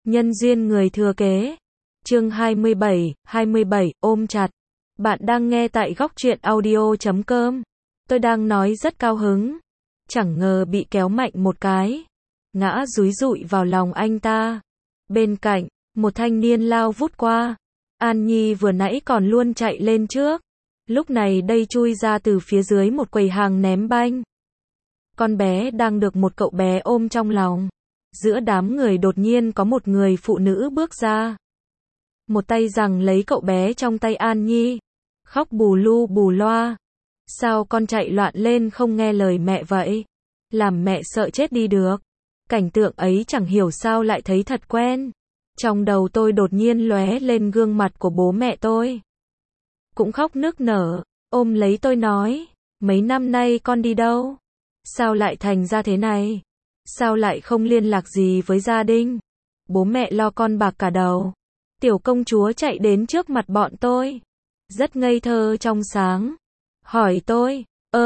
Nhân duyên người thừa kế. Chương 27, ôm chặt. Bạn đang nghe tại góc truyện audio.com. Tôi đang nói rất cao hứng. Chẳng ngờ bị kéo mạnh một cái. Ngã dúi dụi vào lòng anh ta. Bên cạnh, một thanh niên lao vút qua. An Nhi vừa nãy còn luôn chạy lên trước. Lúc này đây chui ra từ phía dưới một quầy hàng ném banh. Con bé đang được một cậu bé ôm trong lòng. Giữa đám người đột nhiên có một người phụ nữ bước ra. Một tay giằng lấy cậu bé trong tay An Nhi. Khóc bù lu bù loa. Sao con chạy loạn lên không nghe lời mẹ vậy? Làm mẹ sợ chết đi được. Cảnh tượng ấy chẳng hiểu sao lại thấy thật quen. Trong đầu tôi đột nhiên lóe lên gương mặt của bố mẹ tôi. Cũng khóc nức nở, ôm lấy tôi nói, mấy năm nay con đi đâu? Sao lại thành ra thế này? Sao lại không liên lạc gì với gia đình? Bố mẹ lo con bạc cả đầu. Tiểu công chúa chạy đến trước mặt bọn tôi. Rất ngây thơ trong sáng. Hỏi tôi,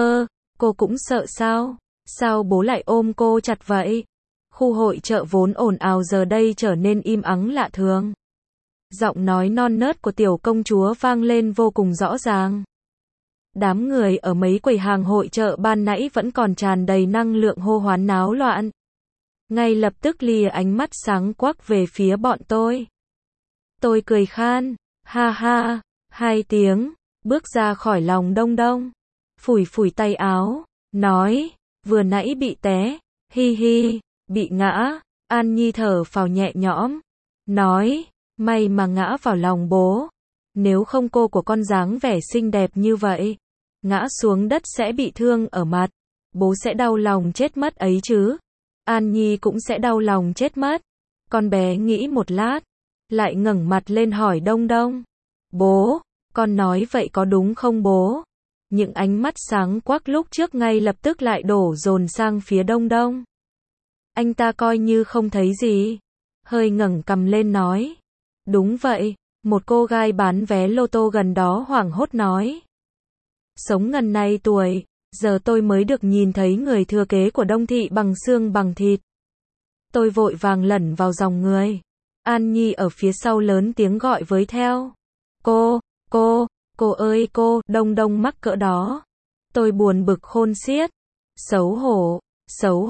cô cũng sợ sao? Sao bố lại ôm cô chặt vậy? Khu hội chợ vốn ồn ào giờ đây trở nên im ắng lạ thường. Giọng nói non nớt của tiểu công chúa vang lên vô cùng rõ ràng. Đám người ở mấy quầy hàng hội chợ ban nãy vẫn còn tràn đầy năng lượng hô hoán náo loạn. Ngay lập tức lìa ánh mắt sáng quắc về phía bọn tôi. Tôi cười khan, ha ha, 2 tiếng, bước ra khỏi lòng Đông Đông. Phủi phủi tay áo, nói, vừa nãy bị té, hi hi, bị ngã. An Nhi thở phào nhẹ nhõm, nói, may mà ngã vào lòng bố. Nếu không cô của con dáng vẻ xinh đẹp như vậy, ngã xuống đất sẽ bị thương ở mặt. Bố sẽ đau lòng chết mất ấy chứ. An Nhi cũng sẽ đau lòng chết mất. Con bé nghĩ một lát, lại ngẩng mặt lên hỏi Đông Đông. Bố, con nói vậy có đúng không bố? Những ánh mắt sáng quắc lúc trước ngay lập tức lại đổ dồn sang phía Đông Đông. Anh ta coi như không thấy gì. Hơi ngẩng cằm lên nói. Đúng vậy, một cô gái bán vé lô tô gần đó hoảng hốt nói. Sống ngần này tuổi, giờ tôi mới được nhìn thấy người thừa kế của Đông Thị bằng xương bằng thịt. Tôi vội vàng lẩn vào dòng người. An Nhi ở phía sau lớn tiếng gọi với theo. Cô ơi cô, Đông Đông mắc cỡ đó. Tôi buồn bực khôn xiết. Xấu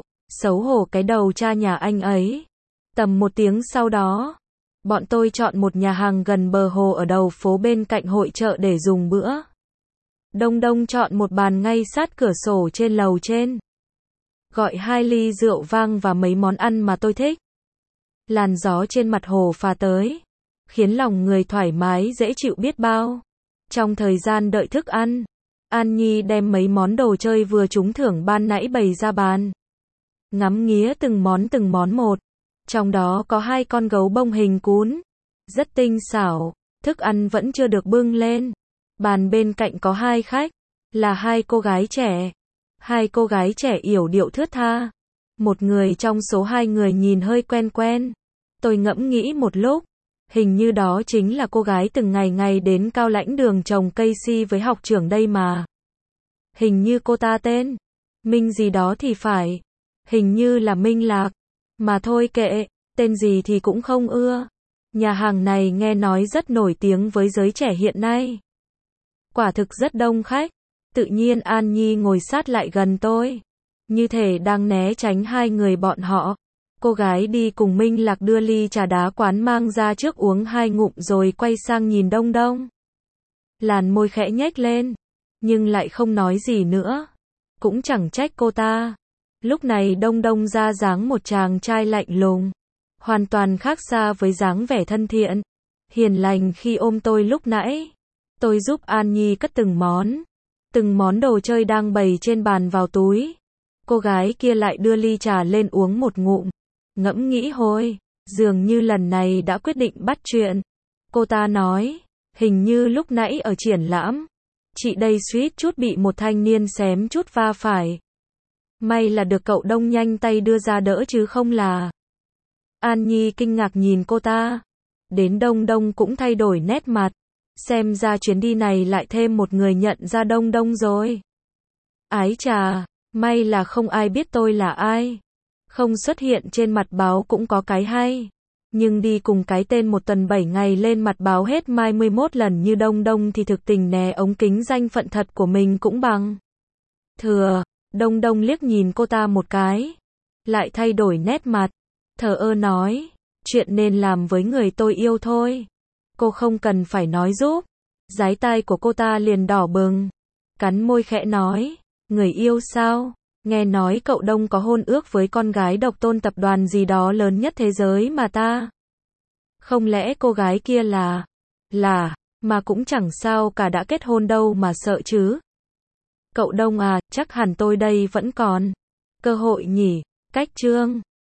hổ cái đầu cha nhà anh ấy. Tầm 1 tiếng sau đó, bọn tôi chọn một nhà hàng gần bờ hồ ở đầu phố bên cạnh hội chợ để dùng bữa. Đông Đông chọn một bàn ngay sát cửa sổ trên lầu trên. Gọi 2 ly rượu vang và mấy món ăn mà tôi thích. Làn gió trên mặt hồ phả tới, khiến lòng người thoải mái dễ chịu biết bao. Trong thời gian đợi thức ăn, An Nhi đem mấy món đồ chơi vừa trúng thưởng ban nãy bày ra bàn. Ngắm nghía từng món một. Trong đó có 2 con gấu bông hình cún. Rất tinh xảo, thức ăn vẫn chưa được bưng lên. Bàn bên cạnh có 2 khách, là 2 cô gái trẻ. 2 cô gái trẻ yểu điệu thướt tha. Một người trong số 2 người nhìn hơi quen quen. Tôi ngẫm nghĩ một lúc, hình như đó chính là cô gái từng ngày đến Cao Lãnh Đường trồng cây si với học trưởng đây mà. Hình như cô ta tên Minh gì đó thì phải. Hình như là Minh Lạc. Mà thôi kệ, tên gì thì cũng không ưa. Nhà hàng này nghe nói rất nổi tiếng với giới trẻ hiện nay. Quả thực rất đông khách. Tự nhiên An Nhi ngồi sát lại gần tôi, như thể đang né tránh 2 người bọn họ. Cô gái đi cùng Minh Lạc đưa ly trà đá quán mang ra trước uống 2 ngụm rồi quay sang nhìn Đông Đông. Làn môi khẽ nhếch lên, nhưng lại không nói gì nữa. Cũng chẳng trách cô ta. Lúc này Đông Đông ra dáng một chàng trai lạnh lùng, hoàn toàn khác xa với dáng vẻ thân thiện, hiền lành khi ôm tôi lúc nãy. Tôi giúp An Nhi cất từng món đồ chơi đang bày trên bàn vào túi. Cô gái kia lại đưa ly trà lên uống một ngụm. Ngẫm nghĩ hồi, dường như lần này đã quyết định bắt chuyện. Cô ta nói, hình như lúc nãy ở triển lãm, chị đây suýt chút bị một thanh niên xém chút va phải. May là được cậu Đông nhanh tay đưa ra đỡ chứ không là. An Nhi kinh ngạc nhìn cô ta. Đến Đông Đông cũng thay đổi nét mặt. Xem ra chuyến đi này lại thêm một người nhận ra Đông Đông rồi. Ái chà, may là không ai biết tôi là ai. Không xuất hiện trên mặt báo cũng có cái hay. Nhưng đi cùng cái tên một tuần 7 ngày lên mặt báo hết 21 lần như Đông Đông thì thực tình né ống kính danh phận thật của mình cũng bằng. Thừa, Đông Đông liếc nhìn cô ta một cái. Lại thay đổi nét mặt. Thờ ơ nói, chuyện nên làm với người tôi yêu thôi. Cô không cần phải nói giúp. Dái tai của cô ta liền đỏ bừng. Cắn môi khẽ nói, người yêu sao? Nghe nói cậu Đông có hôn ước với con gái độc tôn tập đoàn gì đó lớn nhất thế giới mà ta. Không lẽ cô gái kia là, mà cũng chẳng sao cả đã kết hôn đâu mà sợ chứ. Cậu Đông à, chắc hẳn tôi đây vẫn còn cơ hội nhỉ, cách chương.